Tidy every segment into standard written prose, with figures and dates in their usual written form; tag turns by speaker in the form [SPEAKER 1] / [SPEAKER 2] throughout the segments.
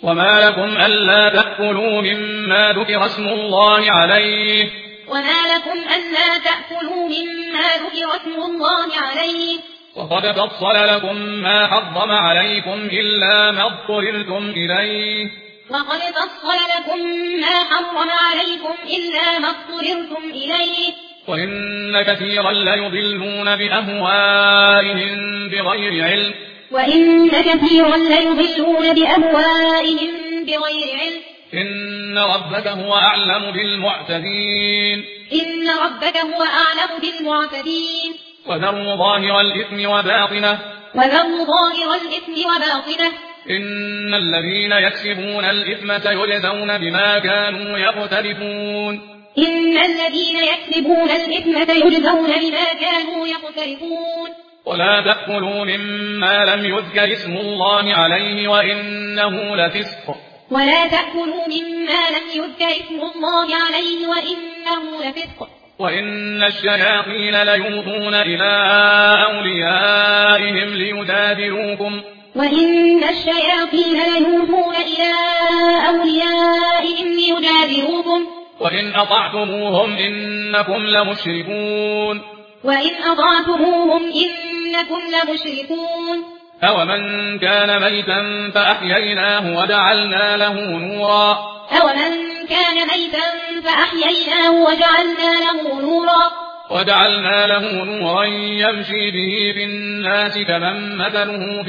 [SPEAKER 1] وما لكم ألا تأكلوا مما ذكر اسم الله عليه وقد فصل لكم ما حرم عليكم إلا ما اضطررتم إليه وإن كثيرا ليضلون بأهوائهم بغير علم إن ربك هو أعلم بالمعتدين وذروا ظاهر الإثم وباطنه إن الذين يكسبون الإثم سيجزون بما كانوا يقترفون ولا تأكلوا مما لم يذكر اسم الله عليه وإنه لفسق وإن الشياطين ليوحون إلى أوليائهم ليجادلوكم وإن أطعتموهم إنكم لمشركون أومن كان ميتا فأحييناه وجعلنا له نورا يمشي به في الناس كمن مثله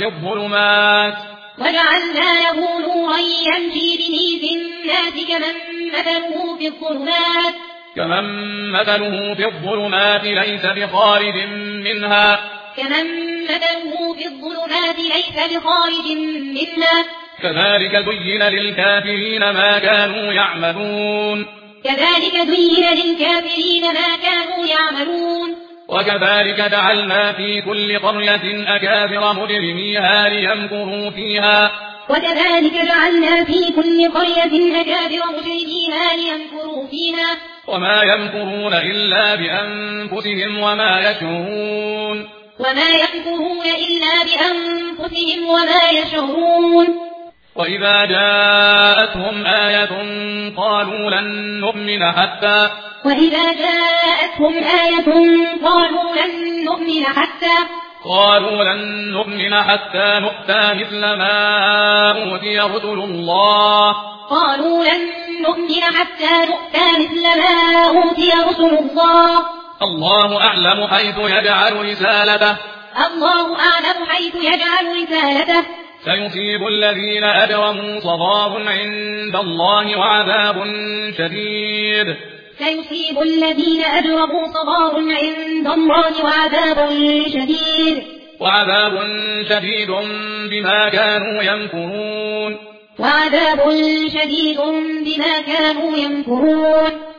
[SPEAKER 1] في الظلمات ليس بخارج منها كذلك زين للكافرين ما كانوا يعملون وكذلك جعلنا في كل قرية أكابر مجرميها ليمكروا فيها وما يمكرون إلا بأنفسهم وما يشعرون وإذا جاءتهم آية قالوا لن نؤمن حتى نؤتى مثل ما أوتي رسل الله الله أعلم حيث يجعل رسالته سيصيب الذين أجرموا صغار عند الله وعذاب شديد بما كانوا يمكرون